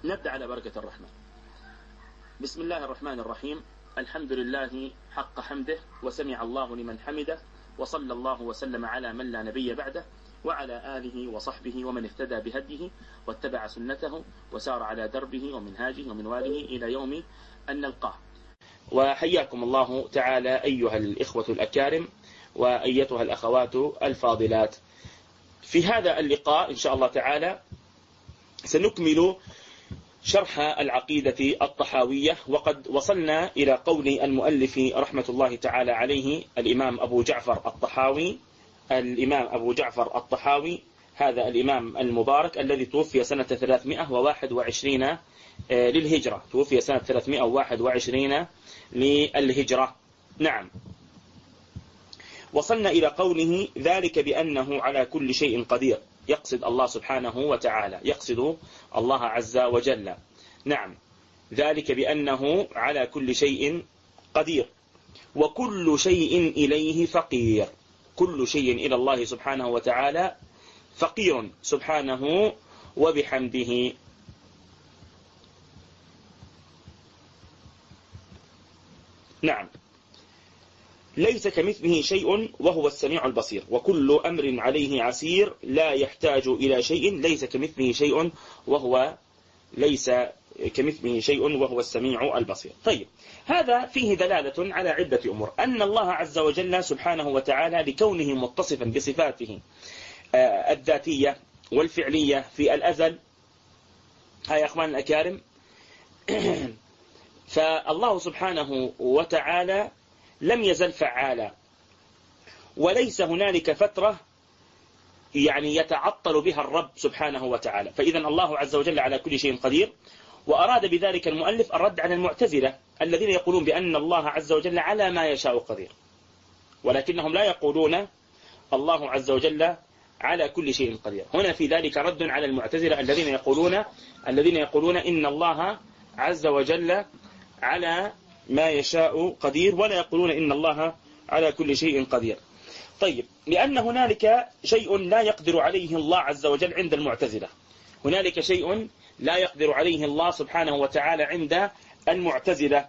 نبدأ على بركة الرحمن. بسم الله الرحمن الرحيم. الحمد لله حق حمده، وسمع الله لمن حمده، وصلى الله وسلم على من لا نبي بعده، وعلى آله وصحبه ومن اهتدى بهديه واتبع سنته وسار على دربه ومنهاجه ومنواله إلى يوم أن نلقاه. وحياكم الله تعالى أيها الإخوة الأكارم وأيتها الأخوات الفاضلات. في هذا اللقاء إن شاء الله تعالى سنكمل شرح العقيدة الطحاوية، وقد وصلنا إلى قول المؤلف رحمة الله تعالى عليه الإمام أبو جعفر الطحاوي. الإمام أبو جعفر الطحاوي هذا الإمام المبارك الذي توفي سنة 321 للهجرة، توفي سنة 321 للهجرة. نعم. وصلنا إلى قوله ذلك بأنه على كل شيء قدير، يقصد الله سبحانه وتعالى، يقصد الله عز وجل. نعم، ذلك بأنه على كل شيء قدير، وكل شيء إليه فقير. كل شيء إلى الله سبحانه وتعالى فقير سبحانه وبحمده. نعم. ليس كمثله شيء وهو السميع البصير، وكل أمر عليه عسير، لا يحتاج إلى شيء. ليس كمثله شيء وهو السميع البصير. طيب، هذا فيه دلالة على عدة أمور. أن الله عز وجل سبحانه وتعالى لكونه متصفا بصفاته الذاتية والفعلية في الأزل، يا أخوان الأكارم، فالله سبحانه وتعالى لم يزل فعالا، وليس هنالك فترة يتعطل بها الرب سبحانه وتعالى. فإذا الله عز وجل على كل شيء قدير. وأراد بذلك المؤلف الرد على المعتزلة الذين يقولون بأن الله عز وجل على ما يشاء قدير، ولكنهم لا يقولون الله عز وجل على كل شيء قدير. هنا في ذلك رد على المعتزلة الذين يقولون إن الله عز وجل على ما يشاء قدير، ولا يقولون إن الله على كل شيء قدير. طيب، لأن هنالك شيء لا يقدر عليه الله عز وجل عند المعتزلة. هنالك شيء لا يقدر عليه الله سبحانه وتعالى عند المعتزلة،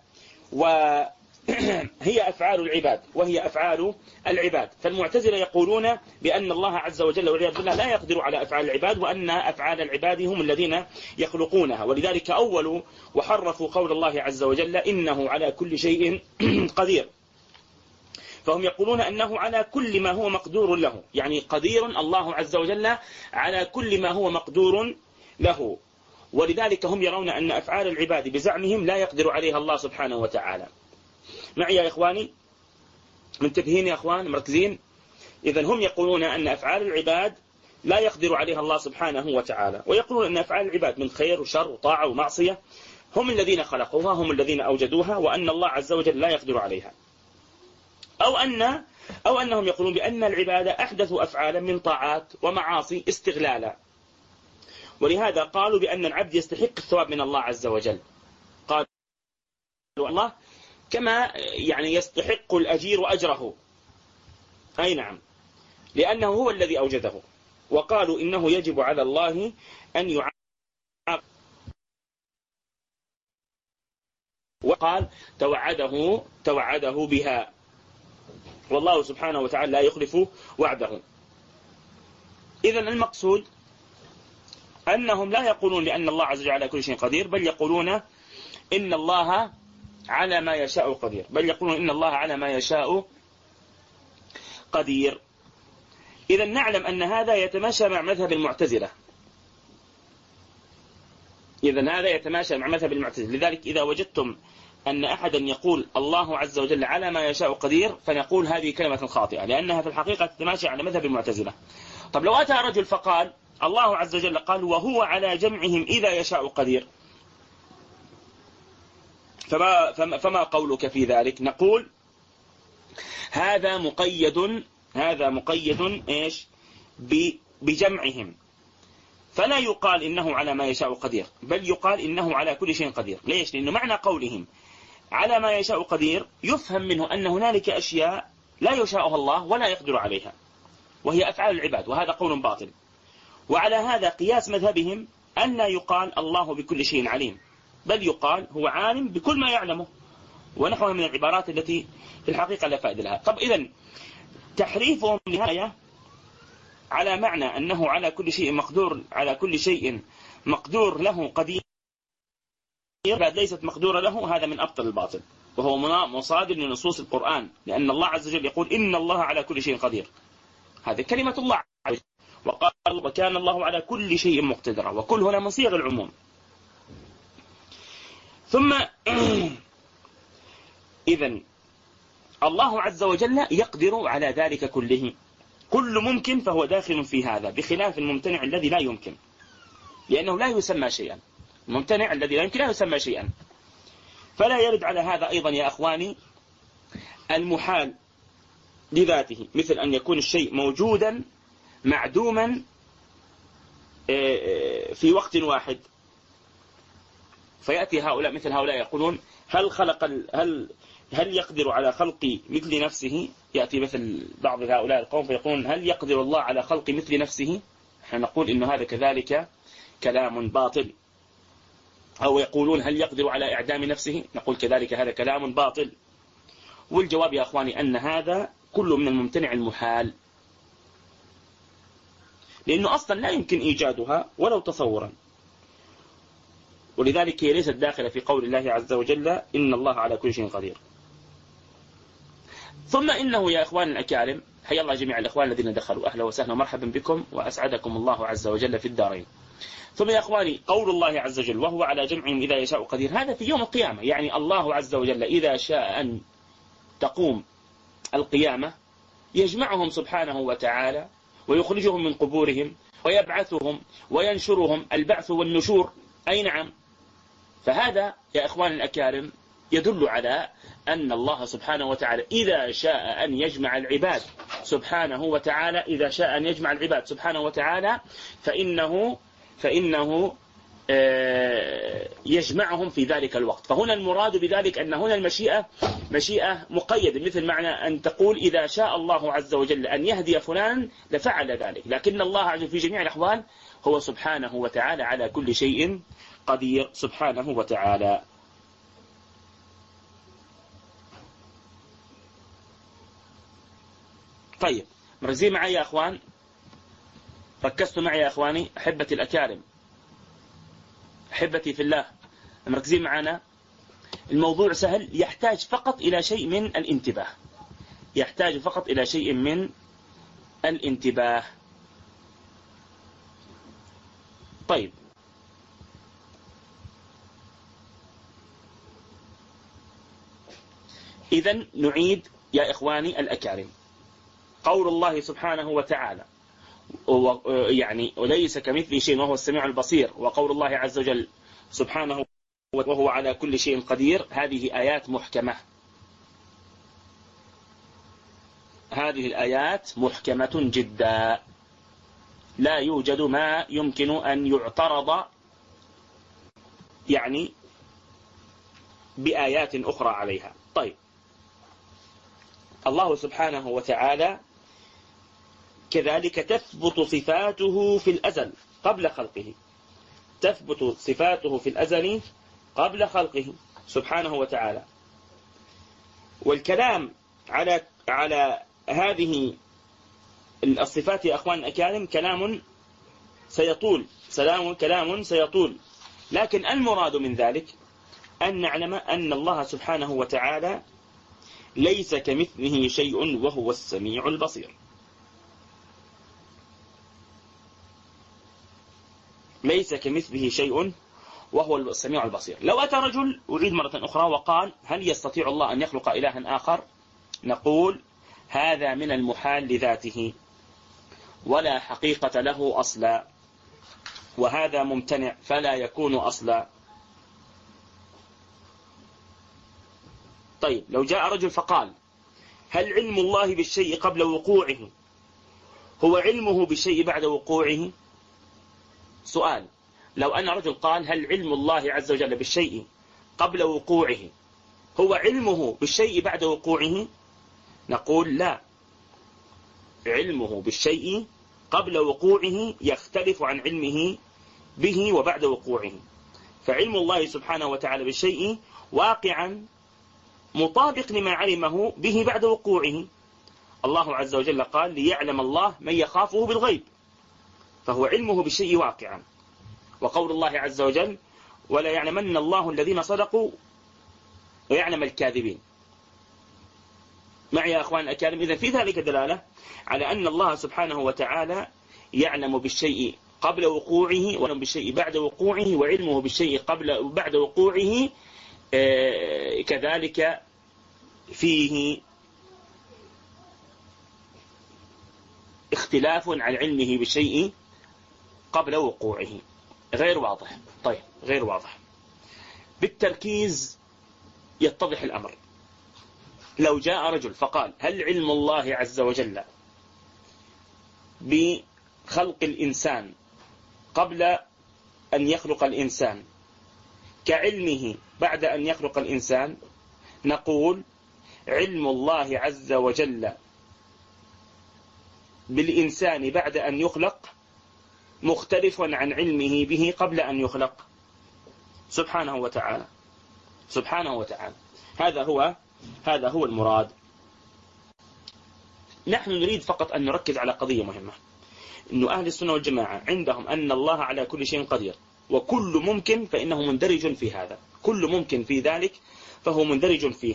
وهي أفعال العباد، وهي أفعال العباد. فالمعتزلة يقولون بأن الله عز وجل والعياذ بالله لا يقدر على أفعال العباد، وأن أفعال العباد هم الذين يخلقونها، ولذلك أولوا وحرفوا قول الله عز وجل إنه على كل شيء قدير. فهم يقولون أنه على كل ما هو مقدور له، يعني قدير الله عز وجل على كل ما هو مقدور له. ولذلك هم يرون أن أفعال العباد بزعمهم لا يقدر عليها الله سبحانه وتعالى. معي يا إخواني؟ منتبهين يا إخوان؟ مركزين؟ إذن هم يقولون أن أفعال العباد لا يقدر عليها الله سبحانه وتعالى، ويقولون أن أفعال العباد من خير وشر وطاعة ومعصية هم الذين خلقوها، هم الذين أوجدوها، وأن الله عز وجل لا يقدر عليها. أو أنهم يقولون بأن العباد أحدثوا أفعالا من طاعات ومعاصي استغلالا، ولهذا قالوا بأن العبد يستحق الثواب من الله عز وجل. قالوا الله كما يستحق الأجير أجره، أي نعم، لأنه هو الذي أوجده. وقالوا إنه يجب على الله أن يعاقب، وقال توعده بها، والله سبحانه وتعالى لا يخلف وعده. إذن المقصود أنهم لا يقولون لأن الله عز وجل على كل شيء قدير، بل يقولون إن الله على ما يشاء قدير، إذن نعلم أن هذا يتماشى مع مذهب المعتزلة. لذلك إذا وجدتم أن أحدا يقول الله عز وجل على ما يشاء قدير، فنقول هذه كلمة خاطئة، لأنها في الحقيقة تتماشى على مذهب المعتزلة. طب لو أتى رجل فقال الله عز وجل قال وهو على جمعهم إذا يشاء قدير، فما قولك في ذلك؟ نقول هذا مقيد إيش؟ بجمعهم، فلا يقال إنه على ما يشاء قدير، بل يقال إنه على كل شيء قدير. ليش؟ لأنه معنى قولهم على ما يشاء قدير يفهم منه أن هنالك أشياء لا يشاءها الله ولا يقدر عليها، وهي أفعال العباد، وهذا قول باطل. وعلى هذا قياس مذهبهم أن لا يقال الله بكل شيء عليم، بل يقال هو عالم بكل ما يعلمه، ونحوها من العبارات التي في الحقيقة لا فائدة لها. طب إذن تحريفهم لهذا على معنى أنه على كل شيء مقدور، على كل شيء مقدور له قدير بعد ليست مقدورة له، هذا من أبطل الباطل، وهو مصادر لنصوص القرآن، لأن الله عز وجل يقول إن الله على كل شيء قدير، هذه كلمة الله، وقال وكان الله على كل شيء مقتدرا، وكل هنا من صيغ العموم. ثم إذن الله عز وجل يقدر على ذلك كله، كل ممكن فهو داخل في هذا، بخلاف الممتنع الذي لا يمكن، لأنه لا يسمى شيئا، الممتنع الذي لا يمكن لا يسمى شيئا. فلا يرد على هذا أيضا يا أخواني المحال لذاته، مثل أن يكون الشيء موجودا معدوما في وقت واحد، فيأتي هؤلاء مثل هؤلاء يقولون هل يقدر على خلق مثل نفسه، يأتي مثل بعض هؤلاء القوم فيقولون هل يقدر الله على خلق مثل نفسه، نحن نقول إن هذا كذلك كلام باطل. أو يقولون هل يقدر على إعدام نفسه، نقول كذلك هذا كلام باطل. والجواب يا أخواني أن هذا كله من الممتنع المحال، لأنه أصلا لا يمكن إيجادها ولو تصورا، ولذلك هي ليست داخلة في قول الله عز وجل إن الله على كل شيء قدير. ثم إنه يا أخوان الأكارم، حيا الله جميع الأخوان الذين دخلوا، أهلا وسهلا مرحبا بكم وأسعدكم الله عز وجل في الدارين. ثم يا أخواني قول الله عز وجل وهو على جمعهم إذا يشاء قدير، هذا في يوم القيامة، يعني الله عز وجل إذا شاء أن تقوم القيامة يجمعهم سبحانه وتعالى ويخرجهم من قبورهم ويبعثهم وينشرهم، البعث والنشور، أي نعم. فهذا يا أخوان الأكارم يدل على أن الله سبحانه وتعالى إذا شاء أن يجمع العباد سبحانه وتعالى، إذا شاء أن يجمع العباد سبحانه وتعالى فإنه يجمعهم في ذلك الوقت. فهنا المراد بذلك أن هنا المشيئة مشيئة مقيدة، مثل معنى أن تقول إذا شاء الله عز وجل أن يهدي فلان لفعل ذلك، لكن الله عز وجل في جميع الأحوال هو سبحانه وتعالى على كل شيء قدير سبحانه وتعالى. طيب مركزين معي يا أخوان، ركزتوا معي يا أخواني أحبتي الأكارم، أحبتي في الله، مركزين معنا. الموضوع سهل، يحتاج فقط إلى شيء من الانتباه، يحتاج فقط إلى شيء من الانتباه. طيب إذن نعيد يا إخواني الأكارم قول الله سبحانه وتعالى يعني وليس كمثله شيء وهو السميع البصير، وقول الله عز وجل سبحانه وهو على كل شيء قدير، هذه آيات محكمة، هذه الآيات محكمة جدا، لا يوجد ما يمكن أن يعترض يعني بآيات أخرى عليها. طيب الله سبحانه وتعالى كذلك تثبت صفاته في الأزل قبل خلقه، تثبت صفاته في الأزل قبل خلقه سبحانه وتعالى. والكلام على هذه الصفات يا أخوان الأكارم كلام سيطول، لكن المراد من ذلك أن نعلم أن الله سبحانه وتعالى ليس كمثله شيء وهو السميع البصير، ليس كمثله شيء وهو السميع البصير. لو أتى رجل، أعيد مرة أخرى، وقال هل يستطيع الله أن يخلق إلها آخر، نقول هذا من المحال لذاته ولا حقيقة له أصلا، وهذا ممتنع فلا يكون أصلا. طيب لو جاء رجل فقال هل علم الله بالشيء قبل وقوعه هو علمه بالشيء بعد وقوعه؟ سؤال، لو أن رجل قال هل علم الله عز وجل بالشيء قبل وقوعه هو علمه بالشيء بعد وقوعه؟ نقول لا، علمه بالشيء قبل وقوعه يختلف عن علمه به وبعد وقوعه. فعلم الله سبحانه وتعالى بالشيء واقعا مطابق لما علمه به بعد وقوعه. الله عز وجل قال ليعلم الله من يخافه بالغيب، فهو علمه بالشيء واقعا. وقول الله عز وجل ولا يعلمن الله الذين صدقوا ويعلم الكاذبين. معي يا أخوان الأكارم؟ إذن في ذلك دلالة على أن الله سبحانه وتعالى يعلم بالشيء قبل وقوعه ويعلم بالشيء بعد وقوعه، وعلمه بالشيء قبل وبعد وقوعه كذلك فيه اختلاف عن علمه بالشيء قبل وقوعه. غير واضح؟ طيب غير واضح. بالتركيز يتضح الأمر. لو جاء رجل فقال هل علم الله عز وجل بخلق الإنسان قبل أن يخلق الإنسان كعلمه بعد أن يخلق الإنسان؟ نقول علم الله عز وجل بالإنسان بعد أن يخلق مختلف عن علمه به قبل أن يخلق سبحانه وتعالى. سبحانه وتعالى. هذا هو المراد. نحن نريد فقط أن نركز على قضية مهمة، أن أهل السنة والجماعة عندهم أن الله على كل شيء قدير، وكل ممكن فإنه مندرج في هذا، كل ممكن في ذلك فهو مندرج فيه.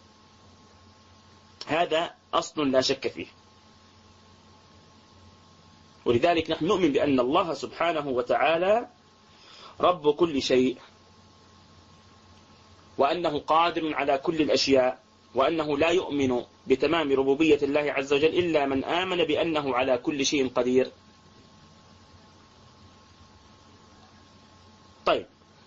هذا أصل لا شك فيه. ولذلك نحن نؤمن بأن الله سبحانه وتعالى رب كل شيء، وأنه قادر على كل الأشياء، وأنه لا يؤمن بتمام ربوبية الله عز وجل إلا من آمن بأنه على كل شيء قدير. طيب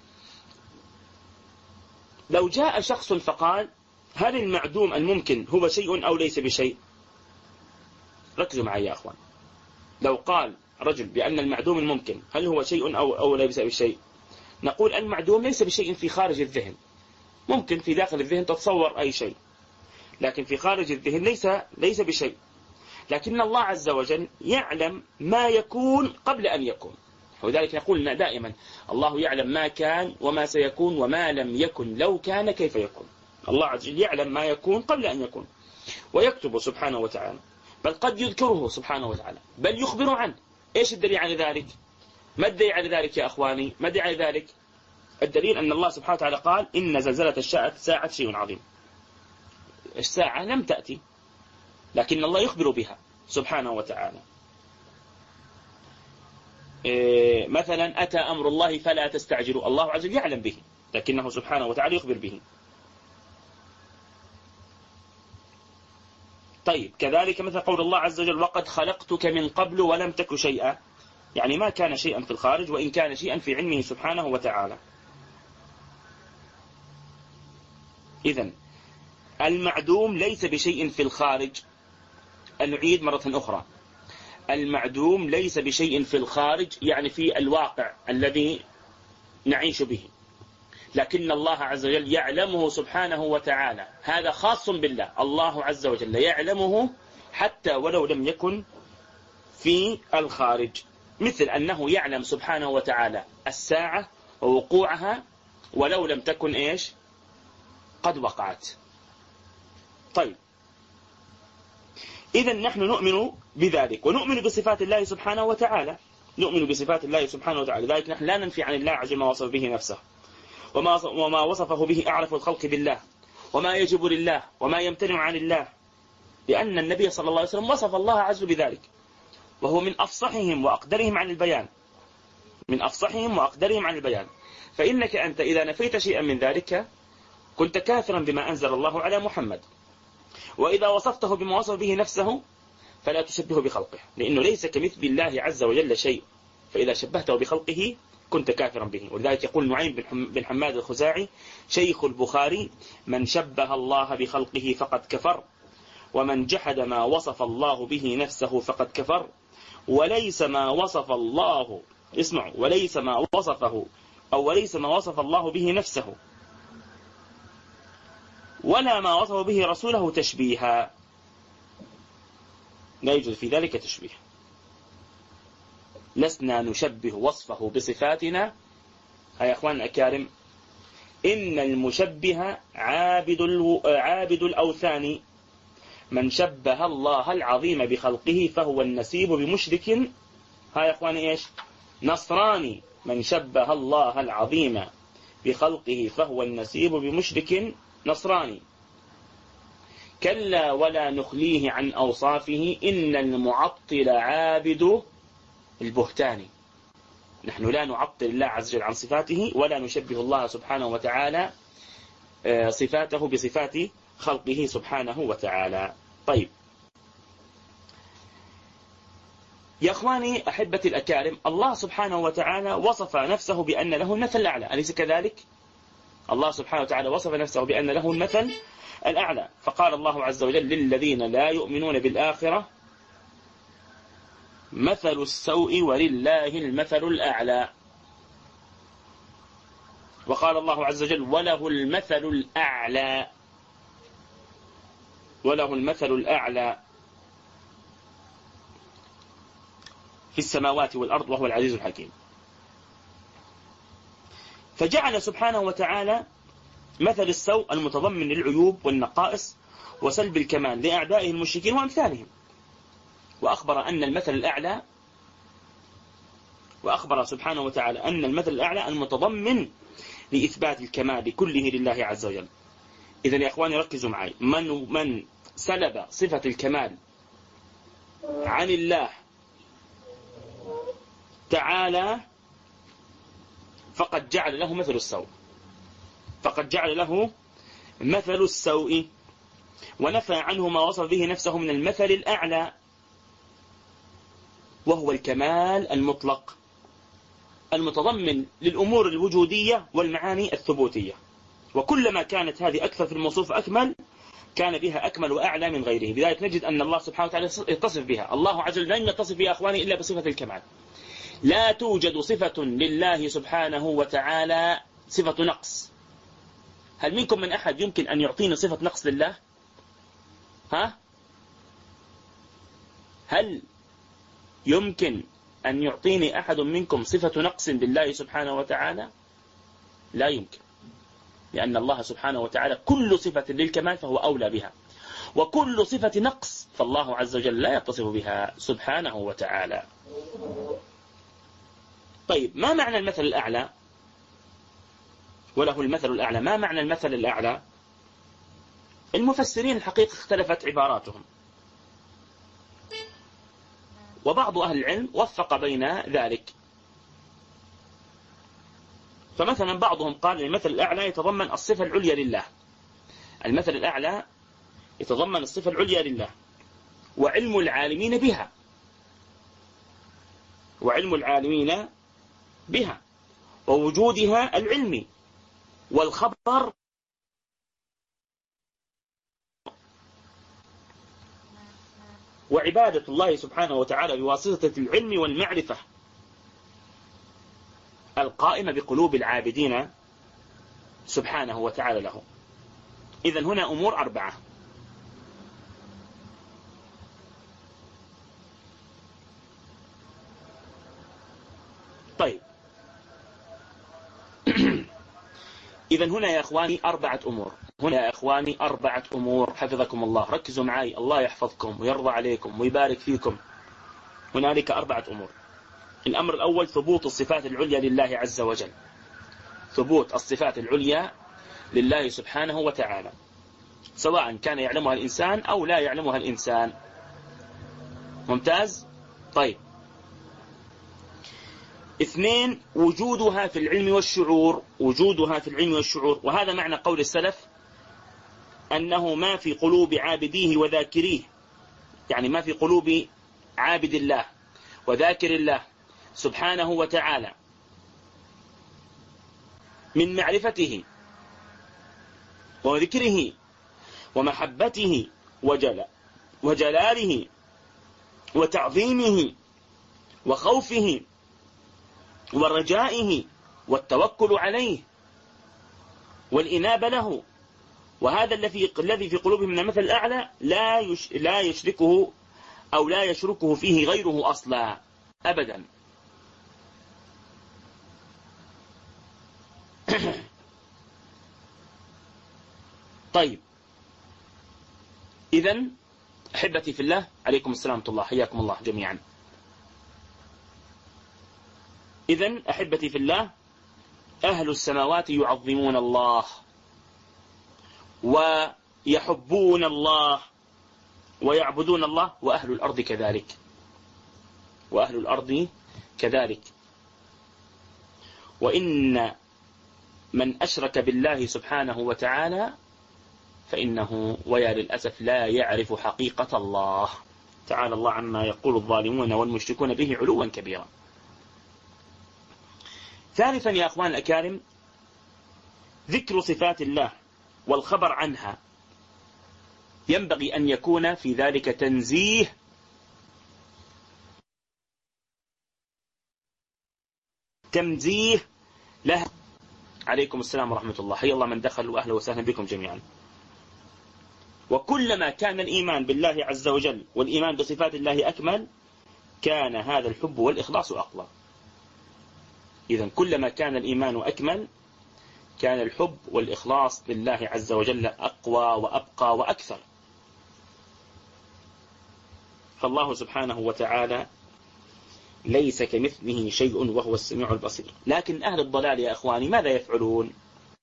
لو جاء شخص فقال هل المعدوم الممكن هو شيء أو ليس بشيء؟ ركزوا معي يا أخوان. لو قال رجل بأن المعدوم الممكن هل هو شيء أو ليس بشيء، نقول المعدوم ليس بشيء في خارج الذهن. ممكن في داخل الذهن تتصور أي شيء، لكن في خارج الذهن ليس بشيء. لكن الله عز وجل يعلم ما يكون قبل أن يكون، ولذلك نقول دائما الله يعلم ما كان وما سيكون وما لم يكن لو كان كيف يكون. الله عز وجل يعلم ما يكون قبل أن يكون، ويكتب سبحانه وتعالى، بل قد يذكره سبحانه وتعالى، بل يخبر عنه. إيش الدليل على ذلك؟ ما الدليل على ذلك يا أخواني؟ ما الدليل على ذلك؟ الدليل أن الله سبحانه وتعالى قال إن زلزلة الساعة شيء عظيم. الساعة لم تأتي، لكن الله يخبر بها سبحانه وتعالى. مثلا أتى أمر الله فلا تستعجلوا، الله عز وجل يعلم به، لكنه سبحانه وتعالى يخبر به. طيب كذلك مثل قول الله عز وجل وقد خلقتك من قبل ولم تك شيئا، يعني ما كان شيئا في الخارج، وإن كان شيئا في علمه سبحانه وتعالى. إذن المعدوم ليس بشيء في الخارج. نعيد مرة أخرى، المعدوم ليس بشيء في الخارج، يعني في الواقع الذي نعيش به، لكن الله عز وجل يعلمه سبحانه وتعالى. هذا خاص بالله، الله عز وجل يعلمه حتى ولو لم يكن في الخارج، مثل أنه يعلم سبحانه وتعالى الساعة ووقوعها ولو لم تكن إيش قد وقعت. طيب إذن نحن نؤمن بذلك، ونؤمن بصفات الله سبحانه وتعالى، نؤمن بصفات الله سبحانه وتعالى. لذلك نحن لا ننفي عن الله عز وجل ما وصف به نفسه، وما وصفه به أعرف الخلق بالله، وما يجب لله وما يمتنع عن الله، لأن النبي صلى الله عليه وسلم وصف الله عز وجل بذلك، وهو من أفصحهم وأقدرهم عن البيان، من أفصحهم وأقدرهم عن البيان. فإنك أنت إذا نفيت شيئا من ذلك كنت كافرا بما أنزل الله على محمد، وإذا وصفته بما وصف به نفسه فلا تشبهه بخلقه، لأنه ليس كمثل الله عز وجل شيء، فإذا شبهته بخلقه كنت كافرا به. ولذلك يقول نعيم بن حماد الخزاعي شيخ البخاري من شبه الله بخلقه فقد كفر، ومن جحد ما وصف الله به نفسه فقد كفر، وليس ما وصف الله اسمعوا وليس ما وصفه أو وليس ما وصف الله به نفسه ولا ما وصف به رسوله تشبيها، لا يوجد في ذلك تشبيه. لسنا نشبه وصفه بصفاتنا. يا أخوان الأكارم، إن المشبه عابد الأوثان، من شبه الله العظيم بخلقه فهو النسيب بمشرك. يا أخوان إيش؟ نصراني. من شبه الله العظيم بخلقه فهو النسيب بمشرك نصراني. كلا ولا نخليه عن أوصافه، إن المعطل عابد البهتان. نحن لا نعطل الله عز وجل عن صفاته، ولا نشبه الله سبحانه وتعالى صفاته بصفات خلقه سبحانه وتعالى. طيب يا أخواني أحبتي الأكارم، الله سبحانه وتعالى وصف نفسه بأن له المثل الأعلى، أليس كذلك؟ الله سبحانه وتعالى وصف نفسه بأن له المثل الأعلى، فقال الله عز وجل: للذين لا يؤمنون بالآخرة مثل السوء ولله المثل الأعلى. وقال الله عز وجل: وله المثل الأعلى، وله المثل الأعلى في السماوات والأرض وهو العزيز الحكيم. فجعل سبحانه وتعالى مثل السوء المتضمن للعيوب والنقائص وسلب الكمال لأعدائه المشركين وأمثالهم، وأخبر أن المثل الأعلى، وأخبر سبحانه وتعالى أن المثل الأعلى المتضمن لإثبات الكمال كله لله عز وجل. إذن يا إخواني ركزوا معي، من سلب صفة الكمال عن الله تعالى فقد جعل له مثل السوء، فقد جعل له مثل السوء، ونفى عنه ما وصف به نفسه من المثل الأعلى، وهو الكمال المطلق المتضمن للأمور الوجودية والمعاني الثبوتية. وكلما كانت هذه أكثر في الموصوف أكمل، كان بها أكمل وأعلى من غيره. بذلك نجد أن الله سبحانه وتعالى يتصف بها. الله عز وجل لن يتصف بها أخواني إلا بصفة الكمال. لا توجد صفة لله سبحانه وتعالى صفة نقص. هل منكم من أحد يمكن أن يعطيني صفة نقص لله؟ هل يمكن أن يعطيني أحد منكم صفة نقص لله سبحانه وتعالى؟ لا يمكن، لأن الله سبحانه وتعالى كل صفة للكمال فهو أولى بها، وكل صفة نقص فالله عز وجل لا يتصف بها سبحانه وتعالى. طيب، ما معنى المثل الأعلى؟ وله المثل الأعلى، ما معنى المثل الأعلى؟ المفسرين الحقيقة اختلفت عباراتهم، وبعض أهل العلم وفق بين ذلك. فمثلا بعضهم قال أن المثل الأعلى يتضمن الصفة العليا لله، المثل الأعلى يتضمن الصفة العليا لله، وعلم العالمين بها، وعلم العالمين بها، ووجودها العلمي والخبر، وعبادة الله سبحانه وتعالى بواسطة العلم والمعرفة القائمة بقلوب العابدين سبحانه وتعالى له. إذن هنا أمور 4. طيب إذن هنا يا إخواني 4 أمور. هنا يا إخواني 4 أمور، حفظكم الله، ركزوا معي، الله يحفظكم ويرضى عليكم ويبارك فيكم. هنالك 4 أمور. الأمر الأول ثبوت الصفات العليا لله عز وجل، ثبوت الصفات العليا لله سبحانه وتعالى، سواء كان يعلمها الإنسان أو لا يعلمها الإنسان. ممتاز. طيب 2 وجودها في العلم والشعور، وجودها في العلم والشعور، وهذا معنى قول السلف أنه ما في قلوب عابديه وذاكريه، يعني ما في قلوب عابد الله وذاكر الله سبحانه وتعالى من معرفته وذكره ومحبته وجلاله وتعظيمه وخوفه ورجائه والتوكل عليه والإنابة له، وهذا الذي في قلوبهم من المثل الأعلى لا يشركه أو لا يشركه فيه غيره أصلا أبدا. طيب، إذن أحبتي في الله، عليكم السلام ورحمة الله، حياكم الله جميعا. إذن أحبتي في الله، أهل السماوات يعظمون الله ويحبون الله ويعبدون الله، وأهل الأرض كذلك، وأهل الأرض كذلك. وإن من أشرك بالله سبحانه وتعالى فإنه ويا للأسف لا يعرف حقيقة الله. تعالى الله عما يقول الظالمون والمشركون به علوا كبيرا. ثالثا يا أخوان الأكارم، ذكر صفات الله والخبر عنها ينبغي أن يكون في ذلك تنزيه لها. عليكم السلام ورحمة الله، حيا الله من دخل وأهلا وسهلا بكم جميعا. وكلما كان الإيمان بالله عز وجل والإيمان بصفات الله أكمل، كان هذا الحب والإخلاص أقوى. إذن كلما كان الإيمان أكمل، كان الحب والإخلاص لله عز وجل أقوى وأبقى وأكثر. فالله سبحانه وتعالى ليس كمثله شيء وهو السميع البصير. لكن أهل الضلال يا أخواني ماذا يفعلون؟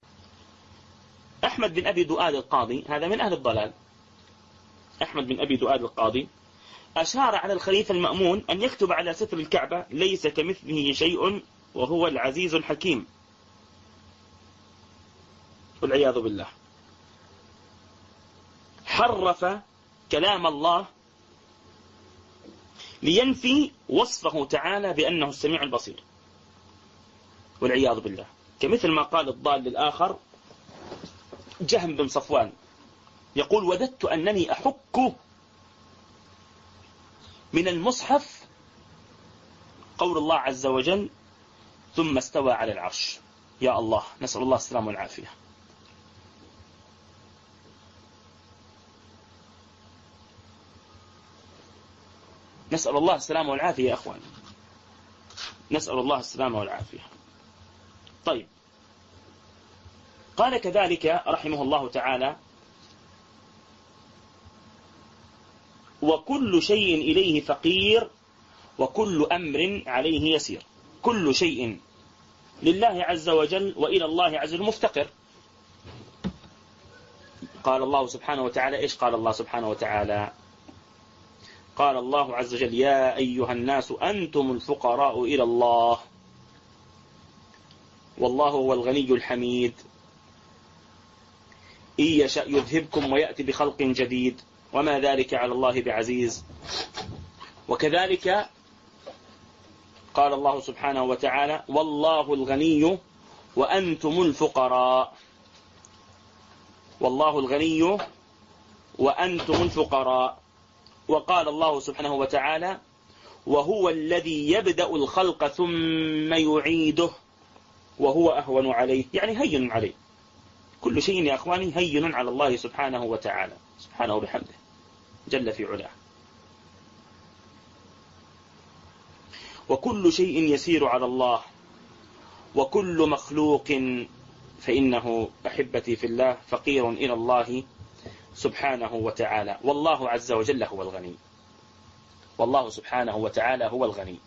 أحمد بن أبي دؤاد القاضي هذا من أهل الضلال. أحمد بن أبي دؤاد القاضي أشار على الخليفة المأمون أن يكتب على ستر الكعبة: ليس كمثله شيء وهو العزيز الحكيم، والعياذ بالله. حرف كلام الله لينفي وصفه تعالى بأنه السميع البصير، والعياذ بالله. كمثل ما قال الضال للآخر جهم بن صفوان، يقول: وددت أنني أحك من المصحف قول الله عز وجل: ثم استوى على العرش. يا الله، نسأل الله السلامة والعافية. نسأل الله السلامة والعافية يا أخوان، نسأل الله السلامة والعافية. طيب، قال كذلك رحمه الله تعالى: وكل شيء إليه فقير وكل أمر عليه يسير. كل شيء لله عز وجل وإلى الله عز وجل مفتقر. قال الله سبحانه وتعالى إيش؟ قال الله سبحانه وتعالى: قال الله عز وجل: يا أيها الناس أنتم الفقراء إلى الله والله هو الغني الحميد إن يشأ يذهبكم ويأتي بخلق جديد وما ذلك على الله بعزيز. وكذلك قال الله سبحانه وتعالى: والله الغني وأنتم الفقراء. والله الغني وأنتم الفقراء. وقال الله سبحانه وتعالى: وهو الذي يبدأ الخلق ثم يعيده وهو أهون عليه، يعني هين عليه. كل شيء يا أخواني هين على الله سبحانه وتعالى، سبحانه بحمده جل في علاه. وكل شيء يسير على الله، وكل مخلوق فإنه أحبتي في الله فقير إلى الله سبحانه وتعالى. والله عز وجل هو الغني، والله سبحانه وتعالى هو الغني.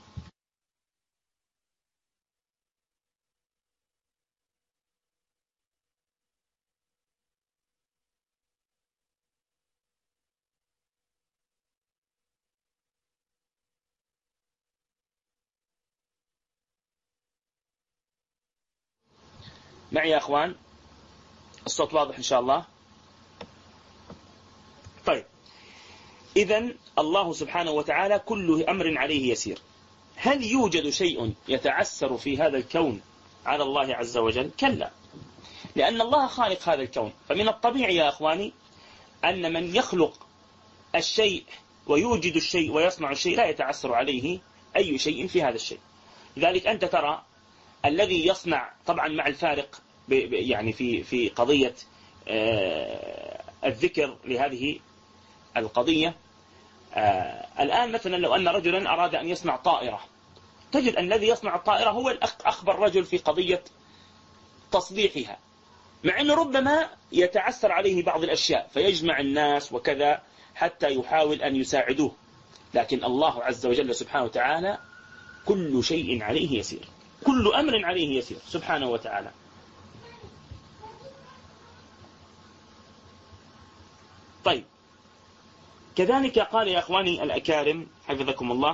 معي يا أخوان؟ الصوت واضح إن شاء الله؟ طيب، إذن الله سبحانه وتعالى كل أمر عليه يسير. هل يوجد شيء يتعسر في هذا الكون على الله عز وجل؟ كلا، لأن الله خالق هذا الكون. فمن الطبيعي يا أخواني أن من يخلق الشيء ويوجد الشيء ويصنع الشيء لا يتعسر عليه أي شيء في هذا الشيء. لذلك أنت ترى الذي يصنع، طبعا مع الفارق يعني في قضية الذكر لهذه القضية. الآن مثلا لو أن رجلا أراد أن يصنع طائرة، تجد أن الذي يصنع الطائرة هو الأخبر رجل في قضية تصليحها، مع أنه ربما يتعثر عليه بعض الأشياء فيجمع الناس وكذا حتى يحاول أن يساعدوه، لكن الله عز وجل سبحانه وتعالى كل شيء عليه يسير، كل أمر عليه يسير سبحانه وتعالى. طيب، كذلك قال يا أخواني الأكارم حفظكم الله: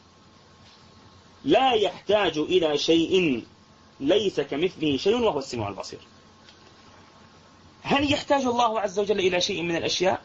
لا يحتاج إلى شيء ليس كمثله شيء وهو السميع البصير. هل يحتاج الله عز وجل إلى شيء من الأشياء؟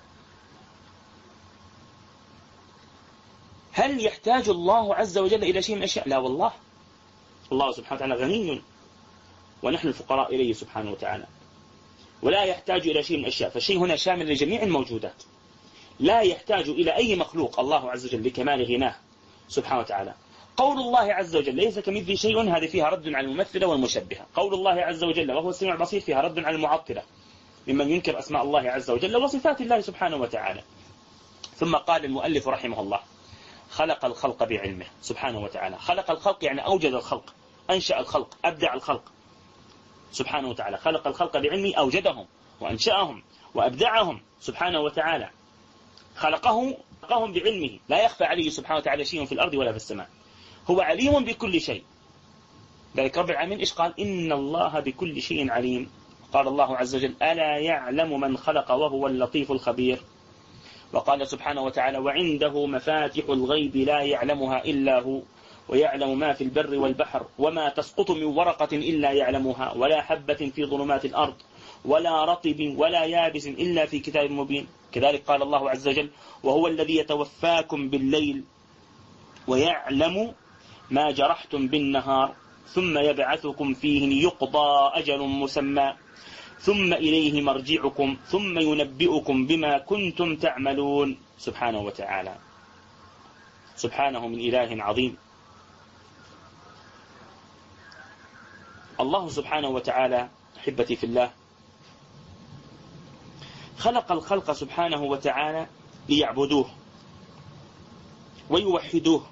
هل يحتاج الله عز وجل إلى شيء من الأشياء؟ لا والله، الله سبحانه وتعالى غني ونحن الفقراء إليه سبحانه وتعالى، ولا يحتاج إلى شيء من الأشياء، فالشيء هنا شامل لجميع الموجودات، لا يحتاج إلى أي مخلوق الله عز وجل لكمال غناه سبحانه وتعالى. قول الله عز وجل ليس كمثله شيء، هذه فيها رد على الممثلة والمشبهة. قول الله عز وجل وهو السميع البصير فيها رد على المعطلة ممن ينكر أسماء الله عز وجل وصفات الله سبحانه وتعالى. ثم قال المؤلف رحمه الله: خلق الخلق بعلمه سبحانه وتعالى. خلق الخلق يعني أوجد الخلق، أنشأ الخلق، أبدع الخلق سبحانه وتعالى. خلق الخلق بعلمه، أوجدهم وأنشأهم وأبدعهم سبحانه وتعالى. خلقهم بعلمه، لا يخفى عليه سبحانه وتعالى شيء في الأرض ولا في السماء، هو عليم بكل شيء. ذلك رب العالمين إيش قال؟ إن الله بكل شيء عليم. قال الله عز وجل: ألا يعلم من خلق وهو اللطيف الخبير. وقال سبحانه وتعالى: وعنده مفاتح الغيب لا يعلمها إلا هو ويعلم ما في البر والبحر وما تسقط من ورقة إلا يعلمها ولا حبة في ظلمات الأرض ولا رطب ولا يابس إلا في كتاب مبين. كذلك قال الله عز وجل: وهو الذي يتوفاكم بالليل ويعلم ما جرحتم بالنهار ثم يبعثكم فيه ليقضى أجل مسمى ثم إليه مرجعكم ثم ينبئكم بما كنتم تعملون. سبحانه وتعالى، سبحانه من إله عظيم. الله سبحانه وتعالى أحبتي في الله خلق الخلق سبحانه وتعالى ليعبدوه ويوحدوه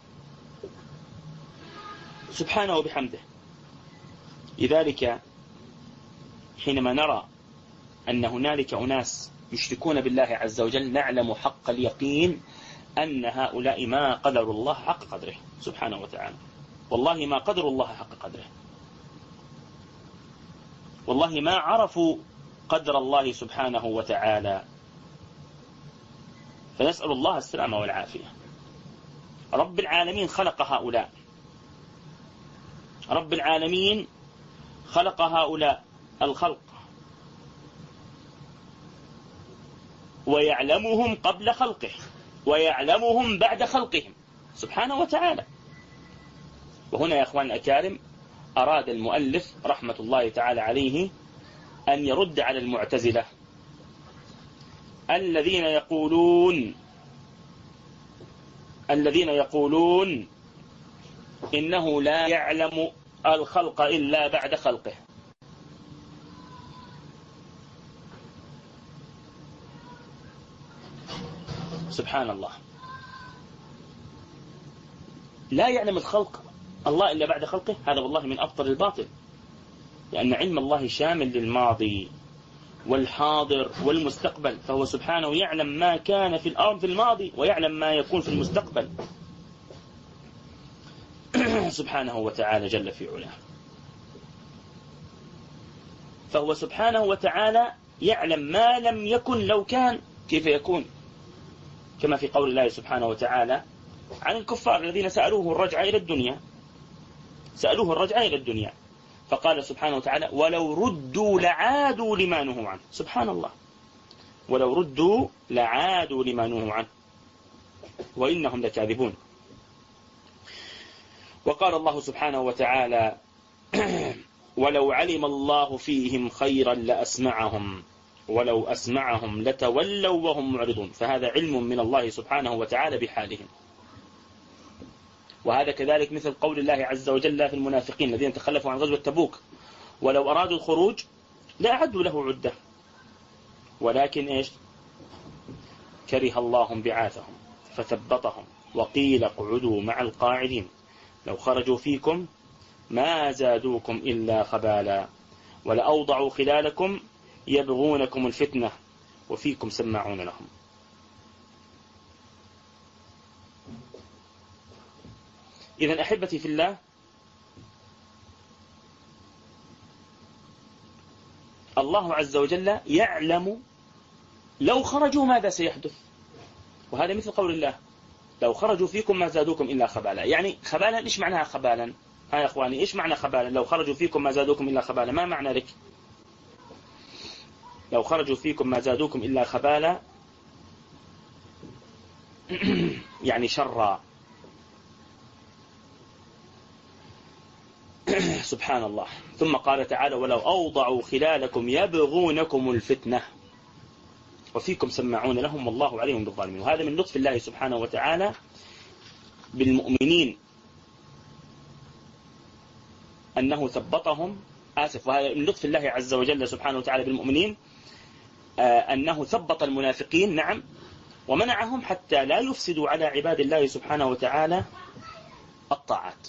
سبحانه وبحمده. لذلك حينما نرى أن هنالك أناس يشركون بالله عز وجل نعلم حق اليقين أن هؤلاء ما قدروا الله حق قدره سبحانه وتعالى. والله ما قدروا الله حق قدره، والله ما عرفوا قدر الله سبحانه وتعالى. فنسأل الله السلامة والعافية. رب العالمين خلق هؤلاء، رب العالمين خلق هؤلاء الخلق ويعلمهم قبل خلقه ويعلمهم بعد خلقهم سبحانه وتعالى. وهنا يا أخوان الأكارم أراد المؤلف رحمة الله تعالى عليه أن يرد على المعتزلة الذين يقولون إنه لا يعلم الخلق إلا بعد خلقه. سبحان الله، لا يعلم الخلق الله إلا بعد خلقه، هذا والله من أبطل الباطل، لأن علم الله شامل للماضي والحاضر والمستقبل، فهو سبحانه يعلم ما كان في الأرض في الماضي ويعلم ما يكون في المستقبل سبحانه وتعالى جل في علاه. فهو سبحانه وتعالى يعلم ما لم يكن لو كان كيف يكون، كما في قول الله سبحانه وتعالى عن الكفار الذين سألوه الرجعة إلى الدنيا فقال سبحانه وتعالى: ولو ردوا لعادوا لما نهوا عنه. سبحان الله، ولو ردوا لعادوا لما نهوا عنه وإنهم لكاذبون. وقال الله سبحانه وتعالى: ولو علم الله فيهم خيرا لأسمعهم ولو أسمعهم لتولوا وهم معرضون. فهذا علم من الله سبحانه وتعالى بحالهم. وهذا كذلك مثل قول الله عز وجل في المنافقين الذين تخلفوا عن غزوة تبوك: ولو أرادوا الخروج لأعدوا له عدة ولكن إيش كره الله بعاثهم فثبطهم وقيل اقعدوا مع القاعدين لو خرجوا فيكم ما زادوكم إلا خبالا ولأوضعوا خلالكم يبغونكم الفتنة وفيكم سماعون لهم. إذن أحبتي في الله، الله عز وجل يعلم لو خرجوا ماذا سيحدث، وهذا مثل قول الله: لو خرجوا فيكم ما زادوكم إلا خبالا. يعني خبالا إيش معناها خبالا؟ ها يا أخواني، إيش معنى خبالا؟ لو خرجوا فيكم ما زادوكم إلا خبالا، ما معنى ذلك؟ لو خرجوا فيكم ما زادوكم إلا خبالا يعني شرا. سبحان الله. ثم قال تعالى: ولو أوضعوا خلالكم يبغونكم الفتنة وفيكم سماعون لهم والله عليهم بالظالمين. وهذا من لطف الله سبحانه وتعالى بالمؤمنين أنه ثبطهم. وهذا من لطف الله عز وجل سبحانه وتعالى بالمؤمنين أنه ثبط المنافقين، نعم، ومنعهم حتى لا يفسدوا على عباد الله سبحانه وتعالى الطاعات.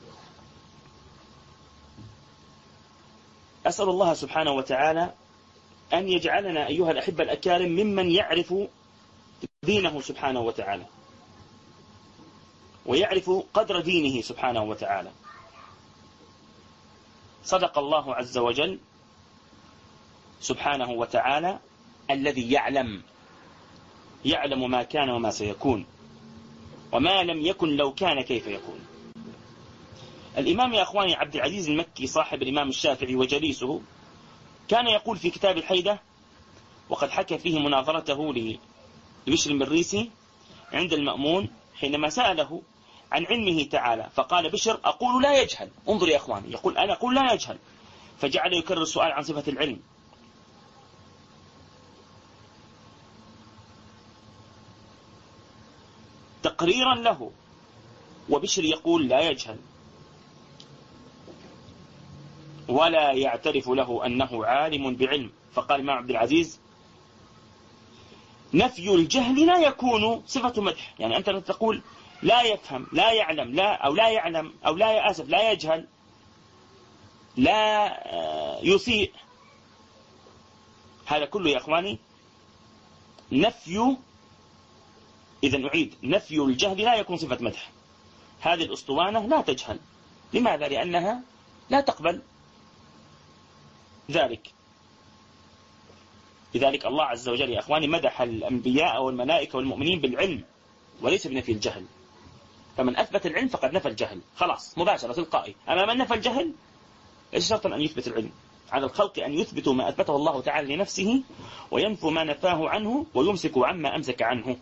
أسأل الله سبحانه وتعالى أن يجعلنا أيها الأحبة الأكارم ممن يعرف دينه سبحانه وتعالى ويعرف قدر دينه سبحانه وتعالى. صدق الله عز وجل سبحانه وتعالى الذي يعلم ما كان وما سيكون، وما لم يكن لو كان كيف يكون. الإمام يا أخواني عبد العزيز المكي صاحب الإمام الشافعي وجليسه كان يقول في كتاب الحيدة، وقد حكى فيه مناظرته لبشر المريسي عند المأمون حينما سأله عن علمه تعالى، فقال بشر: أقول لا يجهل. انظر يا أخواني، يقول أنا أقول لا يجهل، فجعل يكرر السؤال عن صفة العلم. تقريرا له، وبشر يقول لا يجهل ولا يعترف له أنه عالم بعلم. فقال الإمام عبد العزيز: نفي الجهل لا يكون صفة مدح. يعني أنت تقول لا يفهم، لا يعلم، لا يجهل، لا يسيء، هذا كله يا أخواني نفي. إذن أعيد: نفي الجهل لا يكون صفة مدح. هذه الأسطوانة لا تجهل. لماذا؟ لأنها لا تقبل ذلك. لذلك الله عز وجل يا أخواني مدح الأنبياء والملائكة والمؤمنين بالعلم وليس بنفي الجهل. فمن أثبت العلم فقد نفى الجهل، خلاص مباشرة تلقائي. أما من نفى الجهل ليس شرطا أن يثبت العلم. على الخلق أن يثبتوا ما أثبته الله تعالى لنفسه وينفوا ما نفاه عنه ويمسكوا عما أمسك عنه.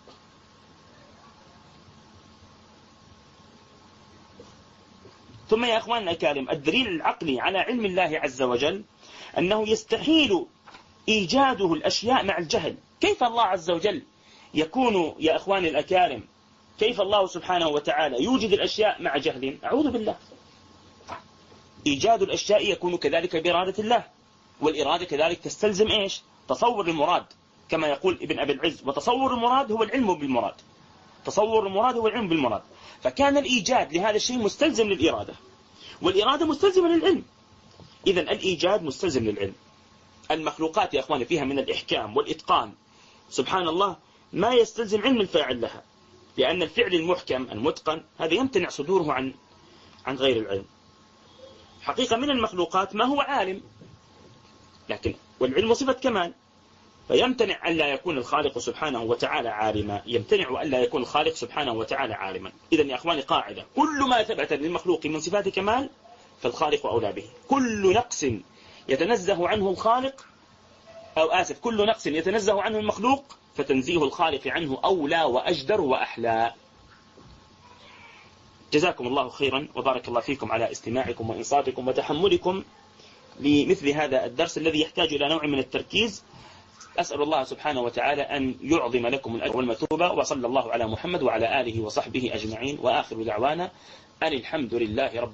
ثم يا أخواننا الكرام، الدليل العقلي على علم الله عز وجل أنه يستحيل إيجاده الأشياء مع الجهل. كيف الله عز وجل يكون يا أخواني الأكارم، كيف الله سبحانه وتعالى يوجد الأشياء مع جهل؟ أعوذ بالله. إيجاد الأشياء يكون كذلك بإرادة الله، والإرادة كذلك تستلزم إيش؟ تصور المراد، كما يقول ابن أبي العز: وتصور المراد هو العلم بالمراد. تصور المراد هو العلم بالمراد. فكان الإيجاد لهذا الشيء مستلزم للإرادة، والإرادة مستلزمة للعلم. إذن الإيجاد مستلزم للعلم. المخلوقات يا أخواني فيها من الإحكام والإتقان سبحان الله ما يستلزم علم الفاعل لها، لأن الفعل المحكم المتقن هذا يمتنع صدوره عن غير العلم. حقيقة من المخلوقات ما هو عالم، لكن والعلم صفة كمال، فيمتنع أن لا يكون الخالق سبحانه وتعالى عالما، يمتنع أن لا يكون الخالق سبحانه وتعالى عالما. إذن يا أخواني قاعدة: كل ما ثبت للمخلوق من صفات كمال فالخالق أولى به. كل نقص يتنزه عنه الخالق كل نقص يتنزه عنه المخلوق فتنزيه الخالق عنه أولى وأجدر وأحلى. جزاكم الله خيرا، وبارك الله فيكم على استماعكم وإنصاتكم وتحملكم لمثل هذا الدرس الذي يحتاج إلى نوع من التركيز. أسأل الله سبحانه وتعالى أن يعظم لكم الأجر والمثوبة، وصلى الله على محمد وعلى آله وصحبه أجمعين، وآخر دعوانا أن الحمد لله رب